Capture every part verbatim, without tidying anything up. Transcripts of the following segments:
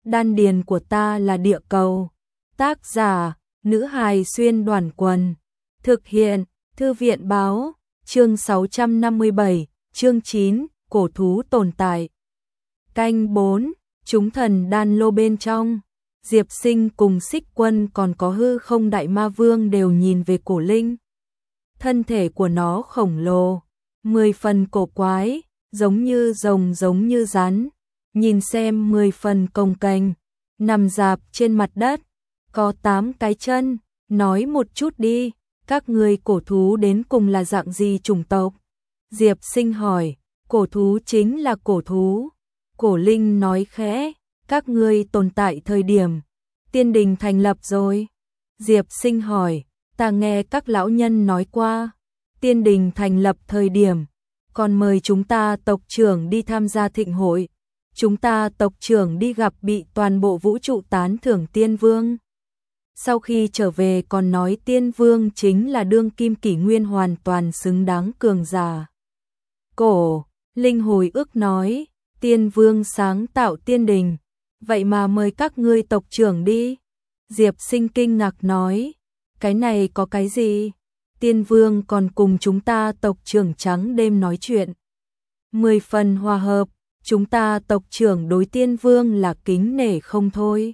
đan điền của ta là địa cầu. Tác giả, nữ hài xuyên đoàn quần. Thực hiện, thư viện báo, chương sáu trăm năm mươi bảy, chương chín, cổ thú tồn tại. Canh bốn, chúng thần đan lô bên trong. Diệp Sinh cùng Xích Quân còn có Hư Không Đại Ma Vương đều nhìn về cổ linh. Thân thể của nó khổng lồ, mười phần cổ quái, giống như rồng giống như rắn, nhìn xem mười phần cồng kềnh, nằm rạp trên mặt đất, có tám cái chân, nói một chút đi, các ngươi cổ thú đến cùng là dạng gì chủng tộc? Diệp Sinh hỏi, cổ thú chính là cổ thú. Cổ linh nói khẽ, các ngươi tồn tại thời điểm tiên đình thành lập rồi. Diệp Sinh hỏi, ta nghe các lão nhân nói qua, tiên đình thành lập thời điểm, còn mời chúng ta tộc trưởng đi tham gia thịnh hội. Chúng ta tộc trưởng đi gặp bị toàn bộ vũ trụ tán thưởng tiên vương. Sau khi trở về còn nói tiên vương chính là đương kim kỷ nguyên hoàn toàn xứng đáng cường giả. Cổ linh hồi ức nói, tiên vương sáng tạo tiên đình, vậy mà mời các ngươi tộc trưởng đi. Diệp Sinh kinh ngạc nói, cái này có cái gì? Tiên vương còn cùng chúng ta tộc trưởng trắng đêm nói chuyện. Mười phần hòa hợp, chúng ta tộc trưởng đối tiên vương là kính nể không thôi.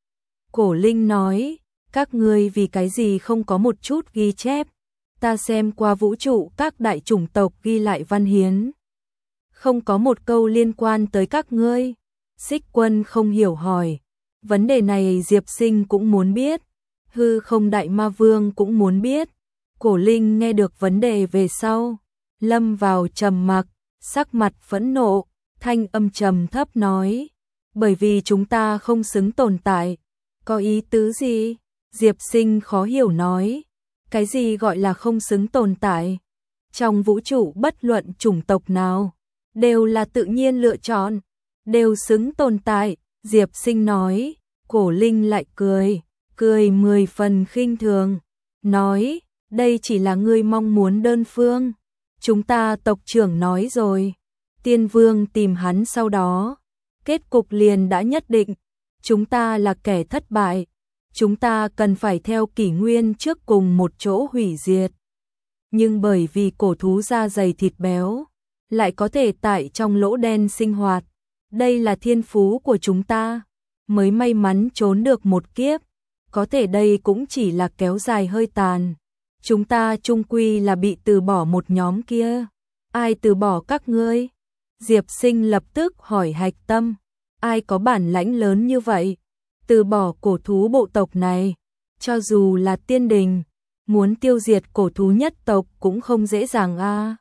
Cổ linh nói, các ngươi vì cái gì không có một chút ghi chép? Ta xem qua vũ trụ các đại chủng tộc ghi lại văn hiến, không có một câu liên quan tới các ngươi. Xích Quân không hiểu hỏi, vấn đề này Diệp Sinh cũng muốn biết, Hư Không Đại Ma Vương cũng muốn biết. Cổ linh nghe được vấn đề về sau, lâm vào trầm mặc, sắc mặt phẫn nộ, thanh âm trầm thấp nói, bởi vì chúng ta không xứng tồn tại. Có ý tứ gì? Diệp Sinh khó hiểu nói, cái gì gọi là không xứng tồn tại? Trong vũ trụ bất luận chủng tộc nào, đều là tự nhiên lựa chọn, đều xứng tồn tại. Diệp Sinh nói, cổ linh lại cười, cười mười phần khinh thường, nói, đây chỉ là ngươi mong muốn đơn phương. Chúng ta tộc trưởng nói rồi, tiên vương tìm hắn sau đó, kết cục liền đã nhất định, chúng ta là kẻ thất bại, chúng ta cần phải theo kỷ nguyên trước cùng một chỗ hủy diệt. Nhưng bởi vì cổ thú da dày thịt béo, lại có thể tại trong lỗ đen sinh hoạt, đây là thiên phú của chúng ta, mới may mắn trốn được một kiếp, có thể đây cũng chỉ là kéo dài hơi tàn. Chúng ta chung quy là bị từ bỏ một nhóm kia. Ai từ bỏ các ngươi? Diệp Sinh lập tức hỏi Hạch Tâm, ai có bản lãnh lớn như vậy? Từ bỏ cổ thú bộ tộc này, cho dù là tiên đình, muốn tiêu diệt cổ thú nhất tộc cũng không dễ dàng a. À.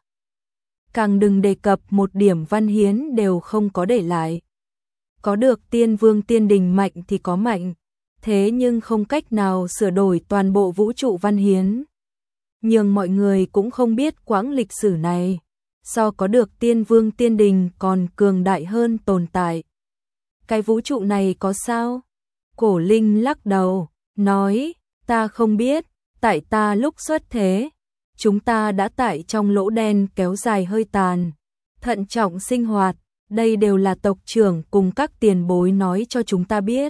Càng đừng đề cập một điểm văn hiến đều không có để lại. Có được tiên vương tiên đình mạnh thì có mạnh, thế nhưng không cách nào sửa đổi toàn bộ vũ trụ văn hiến. Nhưng mọi người cũng không biết quãng lịch sử này, so có được tiên vương tiên đình còn cường đại hơn tồn tại. Cái vũ trụ này có sao? Cổ linh lắc đầu, nói, ta không biết, tại ta lúc xuất thế, chúng ta đã tại trong lỗ đen kéo dài hơi tàn, thận trọng sinh hoạt, đây đều là tộc trưởng cùng các tiền bối nói cho chúng ta biết.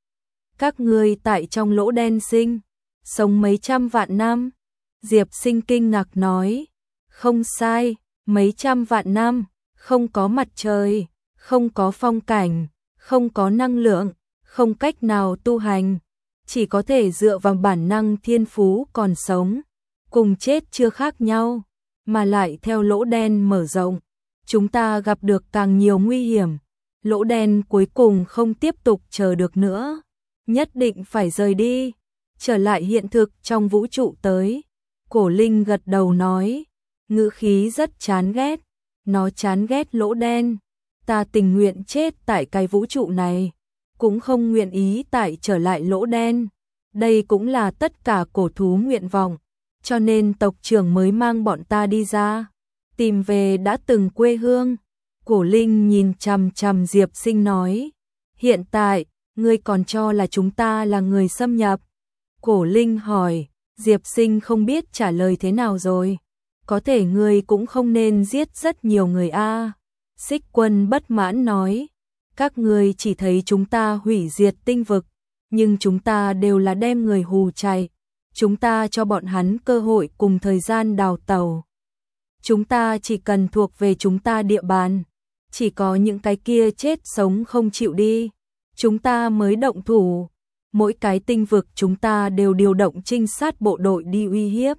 Các ngươi tại trong lỗ đen sinh, sống mấy trăm vạn năm. Diệp Sinh kinh ngạc nói, không sai, mấy trăm vạn năm, không có mặt trời, không có phong cảnh, không có năng lượng, không cách nào tu hành, chỉ có thể dựa vào bản năng thiên phú còn sống, cùng chết chưa khác nhau, mà lại theo lỗ đen mở rộng, chúng ta gặp được càng nhiều nguy hiểm, lỗ đen cuối cùng không tiếp tục chờ được nữa, nhất định phải rời đi, trở lại hiện thực trong vũ trụ tới. Cổ linh gật đầu nói, ngữ khí rất chán ghét, nó chán ghét lỗ đen, ta tình nguyện chết tại cái vũ trụ này, cũng không nguyện ý tại trở lại lỗ đen, đây cũng là tất cả cổ thú nguyện vọng, cho nên tộc trưởng mới mang bọn ta đi ra, tìm về đã từng quê hương. Cổ linh nhìn chằm chằm Diệp Sinh nói, hiện tại, ngươi còn cho là chúng ta là người xâm nhập? Cổ linh hỏi. Diệp Sinh không biết trả lời thế nào rồi. Có thể ngươi cũng không nên giết rất nhiều người a. À. Xích Quân bất mãn nói. Các ngươi chỉ thấy chúng ta hủy diệt tinh vực, nhưng chúng ta đều là đem người hù chạy. Chúng ta cho bọn hắn cơ hội cùng thời gian đào tẩu. Chúng ta chỉ cần thuộc về chúng ta địa bàn. Chỉ có những cái kia chết sống không chịu đi, chúng ta mới động thủ. Mỗi cái tinh vực chúng ta đều điều động trinh sát bộ đội đi uy hiếp.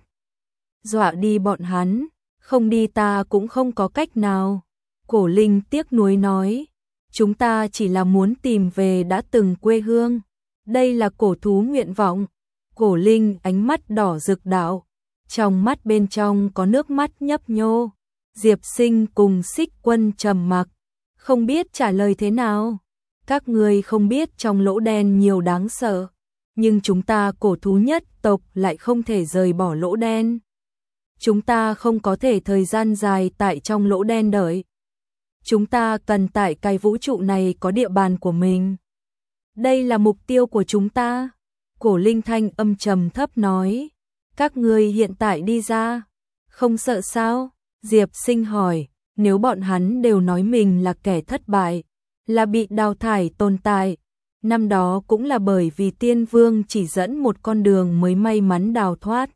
Dọa đi bọn hắn, không đi ta cũng không có cách nào. Cổ Linh tiếc nuối nói, chúng ta chỉ là muốn tìm về đã từng quê hương. Đây là cổ thú nguyện vọng. Cổ Linh ánh mắt đỏ rực đạo, trong mắt bên trong có nước mắt nhấp nhô. Diệp Sinh cùng Xích Quân trầm mặc, không biết trả lời thế nào. Các ngươi không biết trong lỗ đen nhiều đáng sợ, nhưng chúng ta cổ thú nhất tộc lại không thể rời bỏ lỗ đen. Chúng ta không có thể thời gian dài tại trong lỗ đen đợi. Chúng ta cần tại cái vũ trụ này có địa bàn của mình. Đây là mục tiêu của chúng ta. Cổ Linh thanh âm trầm thấp nói, các ngươi hiện tại đi ra, không sợ sao? Diệp Sinh hỏi, nếu bọn hắn đều nói mình là kẻ thất bại, là bị đào thải tồn tại, năm đó cũng là bởi vì Tiên Vương chỉ dẫn một con đường mới may mắn đào thoát.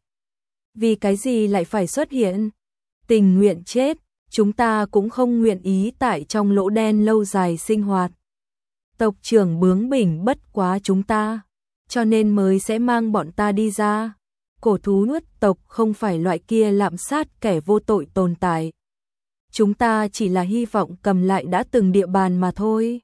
Vì cái gì lại phải xuất hiện? Tình nguyện chết, chúng ta cũng không nguyện ý tại trong lỗ đen lâu dài sinh hoạt. Tộc trưởng bướng bỉnh bất quá chúng ta, cho nên mới sẽ mang bọn ta đi ra. Cổ thú nuốt tộc không phải loại kia lạm sát kẻ vô tội tồn tại. Chúng ta chỉ là hy vọng cầm lại đã từng địa bàn mà thôi.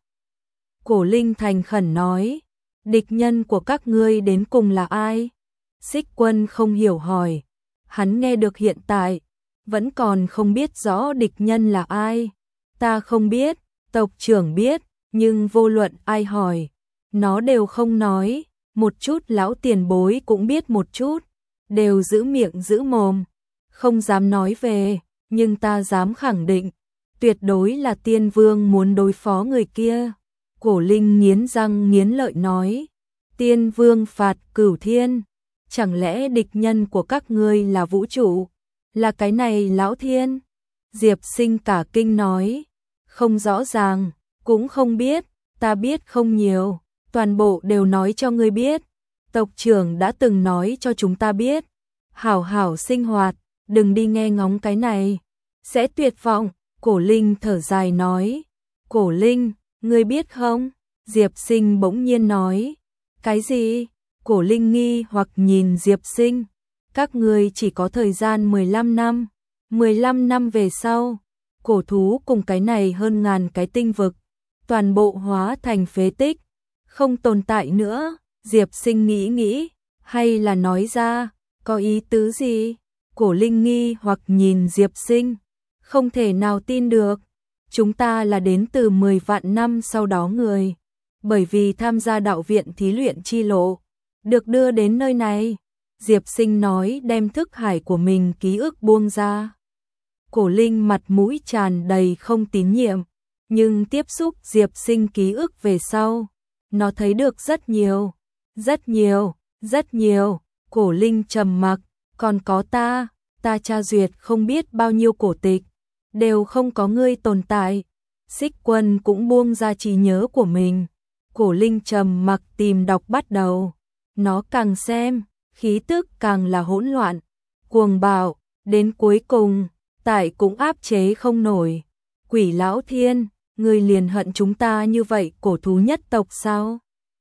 Cổ Linh thành khẩn nói, địch nhân của các ngươi đến cùng là ai? Xích Quân không hiểu hỏi, hắn nghe được hiện tại, vẫn còn không biết rõ địch nhân là ai. Ta không biết, tộc trưởng biết, nhưng vô luận ai hỏi, nó đều không nói. Một chút lão tiền bối cũng biết một chút, đều giữ miệng giữ mồm, không dám nói về, nhưng ta dám khẳng định, tuyệt đối là Tiên Vương muốn đối phó người kia. Cổ Linh nghiến răng nghiến lợi nói, Tiên Vương phạt cửu thiên, chẳng lẽ địch nhân của các ngươi là vũ trụ, là cái này lão thiên? Diệp Sinh cả kinh nói, không rõ ràng, cũng không biết, ta biết không nhiều, toàn bộ đều nói cho ngươi biết. Tộc trưởng đã từng nói cho chúng ta biết, hảo hảo sinh hoạt, đừng đi nghe ngóng cái này, sẽ tuyệt vọng. Cổ Linh thở dài nói, Cổ Linh, ngươi biết không? Diệp Sinh bỗng nhiên nói, cái gì? Cổ Linh nghi hoặc nhìn Diệp Sinh, các ngươi chỉ có thời gian mười lăm năm, mười lăm năm về sau, cổ thú cùng cái này hơn ngàn cái tinh vực, toàn bộ hóa thành phế tích, không tồn tại nữa. Diệp Sinh nghĩ nghĩ, hay là nói ra, có ý tứ gì? Cổ Linh nghi hoặc nhìn Diệp Sinh, không thể nào tin được. Chúng ta là đến từ mười vạn năm sau đó người, bởi vì tham gia đạo viện thí luyện chi lộ, được đưa đến nơi này. Diệp Sinh nói đem thức hải của mình ký ức buông ra. Cổ Linh mặt mũi tràn đầy không tín nhiệm, nhưng tiếp xúc Diệp Sinh ký ức về sau, nó thấy được rất nhiều, rất nhiều, rất nhiều. Cổ Linh trầm mặc, còn có ta, ta tra duyệt không biết bao nhiêu cổ tịch, đều không có ngươi tồn tại. Xích Quân cũng buông ra trí nhớ của mình. Cổ Linh trầm mặc tìm đọc bắt đầu, nó càng xem, khí tức càng là hỗn loạn, cuồng bạo, đến cuối cùng, tại cũng áp chế không nổi. Quỷ lão thiên, ngươi liền hận chúng ta như vậy cổ thú nhất tộc sao?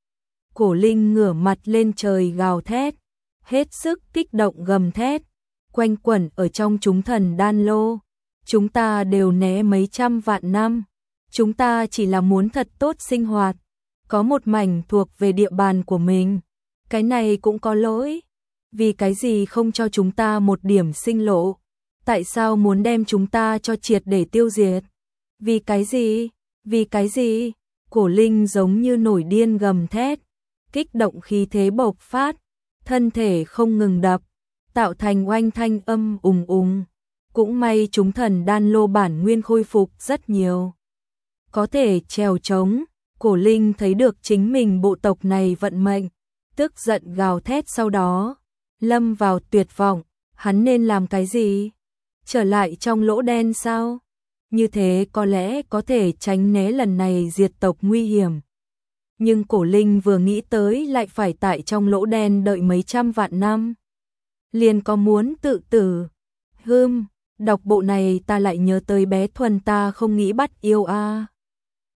Cổ Linh ngửa mặt lên trời gào thét, hết sức kích động gầm thét, quanh quẩn ở trong chúng thần đan lô. Chúng ta đều né mấy trăm vạn năm, chúng ta chỉ là muốn thật tốt sinh hoạt, có một mảnh thuộc về địa bàn của mình. Cái này cũng có lỗi, vì cái gì không cho chúng ta một điểm sinh lộ? Tại sao muốn đem chúng ta cho triệt để tiêu diệt? Vì cái gì? Vì cái gì? Cổ Linh giống như nổi điên gầm thét, kích động khí thế bộc phát, thân thể không ngừng đập, tạo thành oanh thanh âm ùng ùng. Cũng may chúng thần đan lô bản nguyên khôi phục rất nhiều, có thể trèo trống. Cổ Linh thấy được chính mình bộ tộc này vận mệnh, tức giận gào thét, sau đó lâm vào tuyệt vọng. Hắn nên làm cái gì? Trở lại trong lỗ đen sao? như thế có lẽ có thể tránh né lần này diệt tộc nguy hiểm. Nhưng Cổ Linh vừa nghĩ tới lại phải tại trong lỗ đen đợi mấy trăm vạn năm. Liền có muốn tự tử. Hưm, đọc bộ này ta lại nhớ tới bé Thuần ta không nghĩ bắt yêu a. À.